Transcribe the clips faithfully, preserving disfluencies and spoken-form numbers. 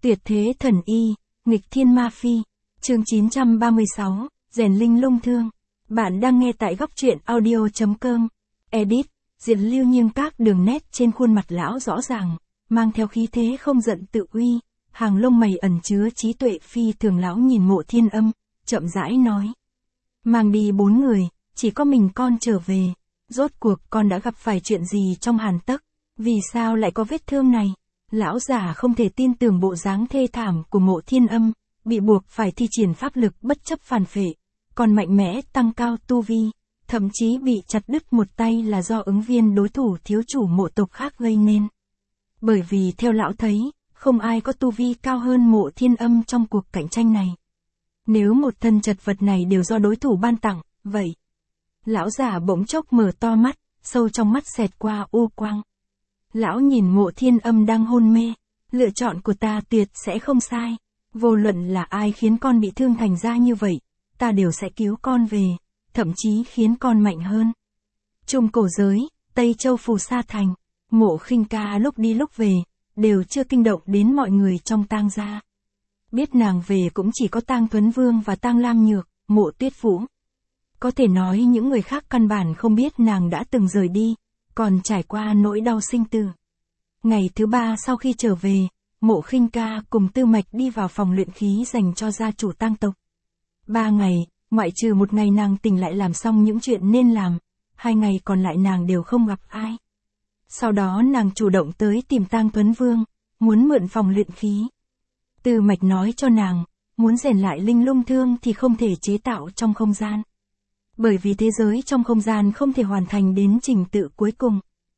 Tuyệt thế thần y, nghịch thiên ma phi. Chương chín trăm ba mươi sáu, rèn linh lung thương. Bạn đang nghe tại góc truyện audio chấm com. Edit, Diệt Lưu nhưng các đường nét trên khuôn mặt lão rõ ràng, mang theo khí thế không giận tự uy, hàng lông mày ẩn chứa trí tuệ phi thường. Lão nhìn Mộ Thiên Âm, chậm rãi nói: mang đi bốn người, chỉ có mình con trở về. Rốt cuộc con đã gặp phải chuyện gì trong hàn tấc? Vì sao lại có vết thương này? Lão già không thể tin tưởng bộ dáng thê thảm của Mộ Thiên Âm, bị buộc phải thi triển pháp lực bất chấp phản phệ, còn mạnh mẽ tăng cao tu vi, thậm chí bị chặt đứt một tay là do ứng viên đối thủ thiếu chủ mộ tộc khác gây nên. Bởi vì theo lão thấy, không ai có tu vi cao hơn Mộ Thiên Âm trong cuộc cạnh tranh này. Nếu một thân chật vật này đều do đối thủ ban tặng, vậy... Lão già bỗng chốc mở to mắt, sâu trong mắt xẹt qua u quang. Lão nhìn Mộ Thiên Âm đang hôn mê, lựa chọn của ta tuyệt sẽ không sai. Vô luận là ai khiến con bị thương thành ra như vậy, ta đều sẽ cứu con về, thậm chí khiến con mạnh hơn. Trung cổ giới, Tây Châu Phù Sa Thành, Mộ Khinh Ca lúc đi lúc về, đều chưa kinh động đến mọi người trong Tang gia. Biết nàng về cũng chỉ có Tang Thuấn Vương và Tang Lam Nhược, Mộ Tuyết Vũ. Có thể nói những người khác căn bản không biết nàng đã từng rời đi, còn trải qua nỗi đau sinh tử. Ngày thứ ba sau khi trở về, Mộ Khinh Ca cùng Tư Mạch đi vào phòng luyện khí dành cho gia chủ Tang tộc. Ba ngày, ngoại trừ một ngày nàng tỉnh lại làm xong những chuyện nên làm, hai ngày còn lại nàng đều không gặp ai. Sau đó nàng chủ động tới tìm Tang Thuấn Vương, muốn mượn phòng luyện khí. Tư Mạch nói cho nàng, muốn rèn lại linh lung thương thì không thể chế tạo trong không gian. Bởi vì thế giới trong không gian không thể hoàn thành đến trình tự cuối cùng.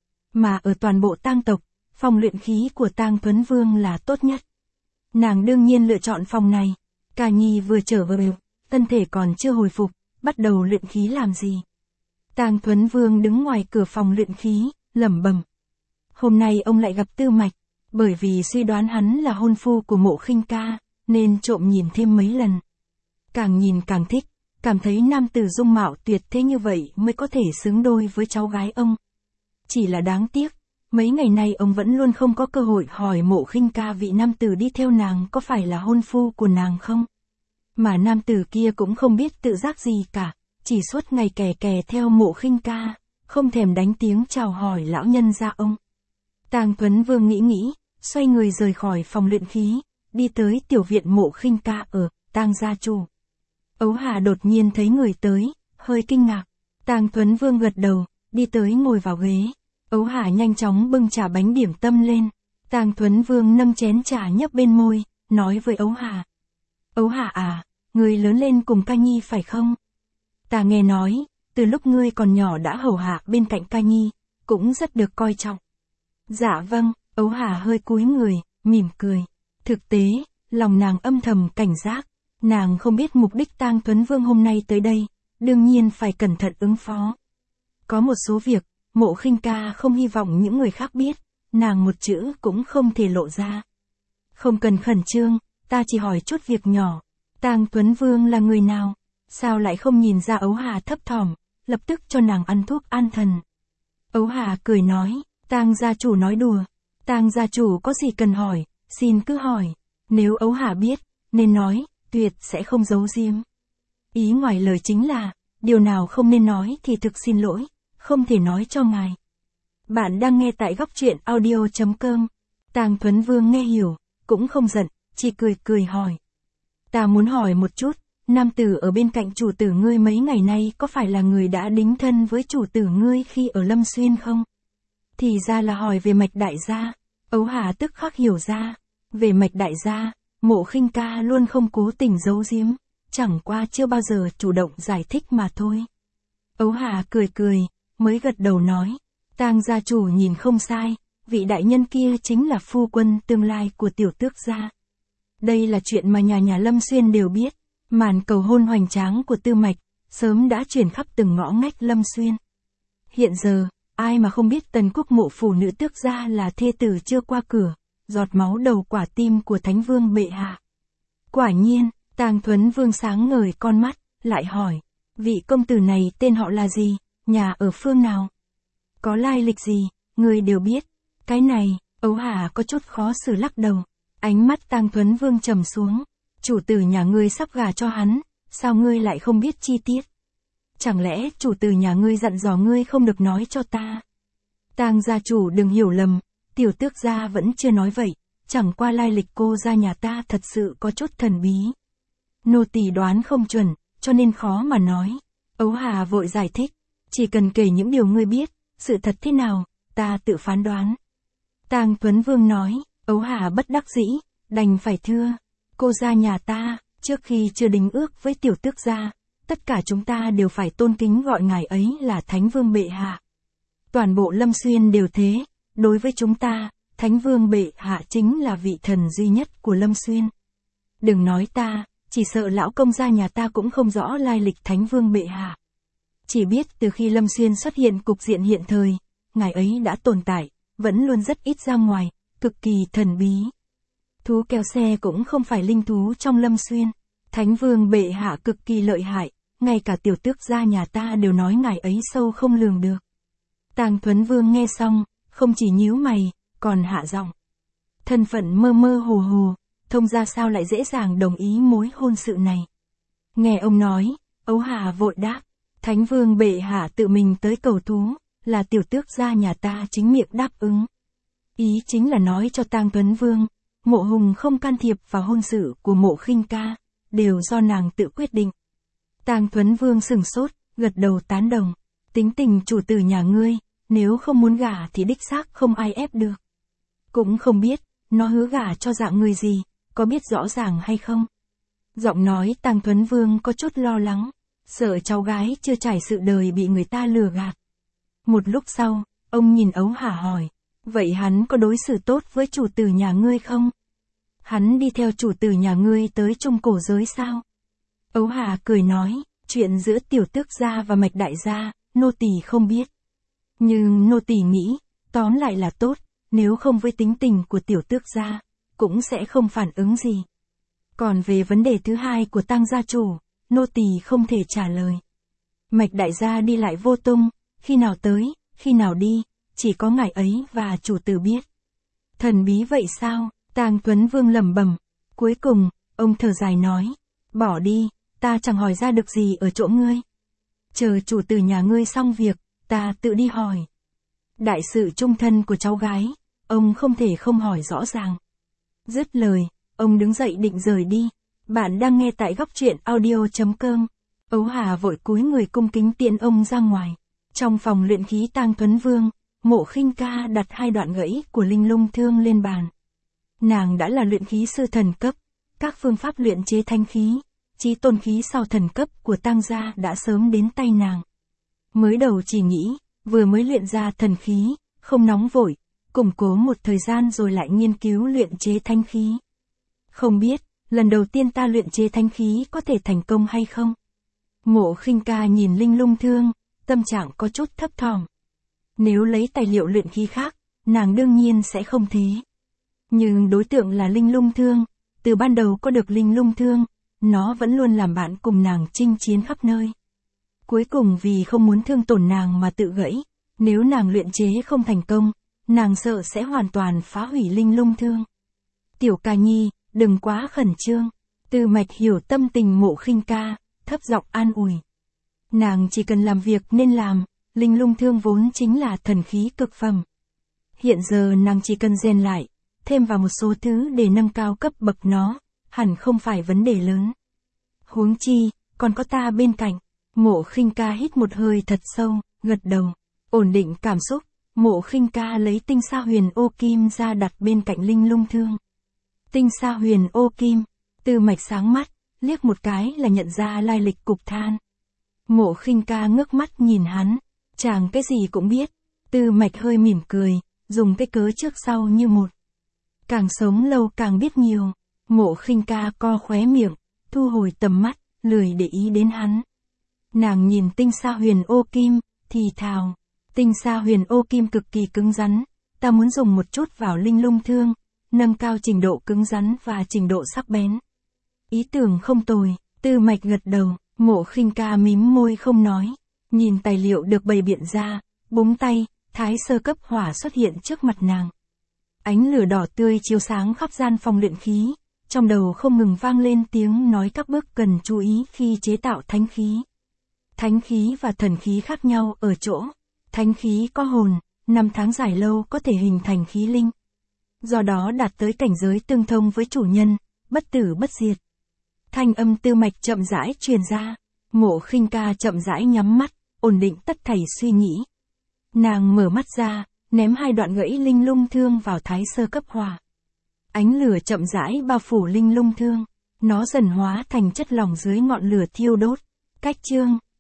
Mà ở toàn bộ Tang tộc, phòng luyện khí của Tang Thuấn Vương là tốt nhất. Nàng đương nhiên lựa chọn phòng này. Ca Nhi vừa trở về, thân thể còn chưa hồi phục, bắt đầu luyện khí làm gì? Tang Thuấn Vương đứng ngoài cửa phòng luyện khí, lẩm bẩm. Hôm nay ông lại gặp Tư Mạch, bởi vì suy đoán hắn là hôn phu của Mộ Khinh Ca, nên trộm nhìn thêm mấy lần. Càng nhìn càng thích, cảm thấy nam tử dung mạo tuyệt thế như vậy mới có thể xứng đôi với cháu gái ông. Chỉ là đáng tiếc, mấy ngày nay ông vẫn luôn không có cơ hội hỏi Mộ Khinh Ca vị nam tử đi theo nàng có phải là hôn phu của nàng không. Mà nam tử kia cũng không biết tự giác gì cả, chỉ suốt ngày kè kè theo Mộ Khinh Ca, không thèm đánh tiếng chào hỏi lão nhân gia ông. Tang Thuấn Vương nghĩ nghĩ, xoay người rời khỏi phòng luyện khí, đi tới tiểu viện Mộ Khinh Ca ở Tang gia chủ. Ấu Hà đột nhiên thấy người tới, hơi kinh ngạc. Tang Thuấn Vương gật đầu, đi tới ngồi vào ghế. Ấu Hà nhanh chóng bưng trà bánh điểm tâm lên. Tang Thuấn Vương nâng chén trà nhấp bên môi, nói với Ấu Hà. Ấu Hà à, ngươi lớn lên cùng Ca Nhi phải không? Ta nghe nói, từ lúc ngươi còn nhỏ đã hầu hạ bên cạnh Ca Nhi, cũng rất được coi trọng. Dạ vâng, Ấu Hà hơi cúi người, mỉm cười. Thực tế, lòng nàng âm thầm cảnh giác. Nàng không biết mục đích Tang Thuấn Vương hôm nay tới đây, đương nhiên phải cẩn thận ứng phó. Có một số việc, Mộ Khinh Ca không hy vọng những người khác biết, nàng một chữ cũng không thể lộ ra. Không cần khẩn trương, ta chỉ hỏi chút việc nhỏ. Tang Thuấn Vương là người nào? Sao lại không nhìn ra? Ấu Hà thấp thỏm, lập tức cho nàng ăn thuốc an thần. Ấu Hà cười nói, Tang gia chủ nói đùa. Tang gia chủ có gì cần hỏi, xin cứ hỏi. Nếu Ấu Hà biết, nên nói, tuyệt sẽ không giấu giếm. Ý ngoài lời chính là, điều nào không nên nói thì thực xin lỗi, không thể nói cho ngài. Bạn đang nghe tại góc truyện audio chấm com. Tang Thuấn Vương nghe hiểu, cũng không giận, chỉ cười cười hỏi. Ta muốn hỏi một chút, nam tử ở bên cạnh chủ tử ngươi mấy ngày nay có phải là người đã đính thân với chủ tử ngươi khi ở Lâm Xuyên không? Thì ra là hỏi về Mạch đại gia. Ấu Hà tức khắc hiểu ra. Về Mạch đại gia, Mộ Khinh Ca luôn không cố tình giấu giếm, chẳng qua chưa bao giờ chủ động giải thích mà thôi. Ấu Hà cười cười, mới gật đầu nói, Tang gia chủ nhìn không sai, vị đại nhân kia chính là phu quân tương lai của tiểu tước gia. Đây là chuyện mà nhà nhà Lâm Xuyên đều biết, màn cầu hôn hoành tráng của Tư Mạch, sớm đã truyền khắp từng ngõ ngách Lâm Xuyên. Hiện giờ, ai mà không biết Tần Quốc mộ phủ nữ tước gia là thê tử chưa qua cửa, giọt máu đầu quả tim của Thánh Vương bệ hạ. Quả nhiên, Tang Thuấn Vương sáng ngời con mắt, lại hỏi, vị công tử này tên họ là gì, nhà ở phương nào? Có lai lịch gì, người đều biết. Cái này, Ấu Hà có chút khó xử lắc đầu. Ánh mắt Tang Thuấn Vương trầm xuống. Chủ tử nhà ngươi sắp gả cho hắn, sao ngươi lại không biết chi tiết? Chẳng lẽ chủ tử nhà ngươi dặn dò ngươi không được nói cho ta? Tang gia chủ đừng hiểu lầm, tiểu tước gia vẫn chưa nói vậy, chẳng qua lai lịch cô gia nhà ta thật sự có chút thần bí. Nô tỳ đoán không chuẩn, cho nên khó mà nói. Ấu Hà vội giải thích, chỉ cần kể những điều ngươi biết, sự thật thế nào, ta tự phán đoán. Tang Thuấn Vương nói, Ấu Hà bất đắc dĩ, đành phải thưa, cô gia nhà ta, trước khi chưa đính ước với tiểu tước gia, tất cả chúng ta đều phải tôn kính gọi ngài ấy là Thánh Vương bệ hạ. Toàn bộ Lâm Xuyên đều thế, đối với chúng ta, Thánh Vương bệ hạ chính là vị thần duy nhất của Lâm Xuyên. Đừng nói ta, chỉ sợ lão công gia nhà ta cũng không rõ lai lịch Thánh Vương bệ hạ. Chỉ biết từ khi Lâm Xuyên xuất hiện cục diện hiện thời, ngài ấy đã tồn tại, vẫn luôn rất ít ra ngoài, cực kỳ thần bí. Thú kéo xe cũng không phải linh thú trong Lâm Xuyên. Thánh Vương bệ hạ cực kỳ lợi hại, ngay cả tiểu tước gia nhà ta đều nói ngài ấy sâu không lường được. Tang Thuấn Vương nghe xong, không chỉ nhíu mày, còn hạ giọng. Thân phận mơ mơ hồ hồ, thông gia sao lại dễ dàng đồng ý mối hôn sự này. Nghe ông nói, Ấu Hà vội đáp, Thánh Vương bệ hạ tự mình tới cầu thú, là tiểu tước gia nhà ta chính miệng đáp ứng. Ý chính là nói cho Tang Thuấn Vương, Mộ Hùng không can thiệp vào hôn sự của Mộ Khinh Ca, đều do nàng tự quyết định. Tang Thuấn Vương sừng sốt, gật đầu tán đồng. Tính tình chủ tử nhà ngươi, nếu không muốn gả thì đích xác không ai ép được. Cũng không biết, nó hứa gả cho dạng người gì, có biết rõ ràng hay không? Giọng nói Tang Thuấn Vương có chút lo lắng, sợ cháu gái chưa trải sự đời bị người ta lừa gạt. Một lúc sau, ông nhìn Ấu Hà hỏi, vậy hắn có đối xử tốt với chủ tử nhà ngươi không? Hắn đi theo chủ tử nhà ngươi tới Trung Cổ giới sao? Ấu Hà cười nói, chuyện giữa tiểu tước gia và Mạch đại gia, nô tỳ không biết. Nhưng nô tỳ nghĩ, tóm lại là tốt, nếu không với tính tình của tiểu tước gia, cũng sẽ không phản ứng gì. Còn về vấn đề thứ hai của Tang gia chủ, nô tỳ không thể trả lời. Mạch đại gia đi lại vô tung, khi nào tới, khi nào đi, chỉ có ngài ấy và chủ tử biết. Thần bí vậy sao? Tang Thuấn Vương lẩm bẩm. Cuối cùng, ông thở dài nói, bỏ đi, ta chẳng hỏi ra được gì ở chỗ ngươi. Chờ chủ tử nhà ngươi xong việc, ta tự đi hỏi. Đại sự trung thân của cháu gái, ông không thể không hỏi rõ ràng. Dứt lời, ông đứng dậy định rời đi. Bạn đang nghe tại góc truyện audio chấm com. Ấu Hà vội cúi người cung kính tiễn ông ra ngoài. Trong phòng luyện khí Tang Thuấn Vương, Mộ Khinh Ca đặt hai đoạn gãy của linh lung thương lên bàn. Nàng đã là luyện khí sư thần cấp, các phương pháp luyện chế thanh khí, chí tôn khí sau thần cấp của Tang gia đã sớm đến tay nàng. Mới đầu chỉ nghĩ, vừa mới luyện ra thần khí, không nóng vội, củng cố một thời gian rồi lại nghiên cứu luyện chế thanh khí. Không biết, lần đầu tiên ta luyện chế thanh khí có thể thành công hay không? Mộ Khinh Ca nhìn linh lung thương, tâm trạng có chút thấp thỏm. Nếu lấy tài liệu luyện khí khác, nàng đương nhiên sẽ không thế. Nhưng đối tượng là linh lung thương, từ ban đầu có được linh lung thương, nó vẫn luôn làm bạn cùng nàng chinh chiến khắp nơi. Cuối cùng vì không muốn thương tổn nàng mà tự gãy, nếu nàng luyện chế không thành công, nàng sợ sẽ hoàn toàn phá hủy linh lung thương. Tiểu Ca Nhi, đừng quá khẩn trương. Tư Mạch hiểu tâm tình Mộ Khinh Ca, thấp giọng an ủi. Nàng chỉ cần làm việc nên làm, linh lung thương vốn chính là thần khí cực phẩm. Hiện giờ nàng chỉ cần rèn lại, thêm vào một số thứ để nâng cao cấp bậc nó, hẳn không phải vấn đề lớn. Huống chi, còn có ta bên cạnh. Mộ Khinh Ca hít một hơi thật sâu, gật đầu, ổn định cảm xúc. Mộ Khinh Ca lấy tinh sa huyền ô kim ra đặt bên cạnh linh lung thương. Tinh sa huyền ô kim, Tư Mạch sáng mắt, liếc một cái là nhận ra lai lịch cục than. Mộ Khinh Ca ngước mắt nhìn hắn, chàng cái gì cũng biết. Tư Mạch hơi mỉm cười, dùng cái cớ trước sau như một. Càng sống lâu càng biết nhiều. Mộ Khinh Ca co khóe miệng, thu hồi tầm mắt, lười để ý đến hắn. Nàng nhìn tinh sa huyền ô kim, thì thào. Tinh sa huyền ô kim cực kỳ cứng rắn, ta muốn dùng một chút vào linh lung thương, nâng cao trình độ cứng rắn và trình độ sắc bén. Ý tưởng không tồi. Tư Mạch gật đầu. Mộ Khinh Ca mím môi không nói, nhìn tài liệu được bày biện ra, búng tay, thái sơ cấp hỏa xuất hiện trước mặt nàng. Ánh lửa đỏ tươi chiếu sáng khắp gian phòng luyện khí, trong đầu không ngừng vang lên tiếng nói các bước cần chú ý khi chế tạo thánh khí. Thánh khí và thần khí khác nhau ở chỗ, thánh khí có hồn, năm tháng dài lâu có thể hình thành khí linh. Do đó đạt tới cảnh giới tương thông với chủ nhân, bất tử bất diệt. Thanh âm tư mạch chậm rãi truyền ra, Ngộ Khinh Ca chậm rãi nhắm mắt, ổn định tất thảy suy nghĩ. Nàng mở mắt ra, ném hai đoạn gãy linh lung thương vào thái sơ cấp hỏa. Ánh lửa chậm rãi bao phủ linh lung thương, nó dần hóa thành chất lỏng dưới ngọn lửa thiêu đốt. Cách chương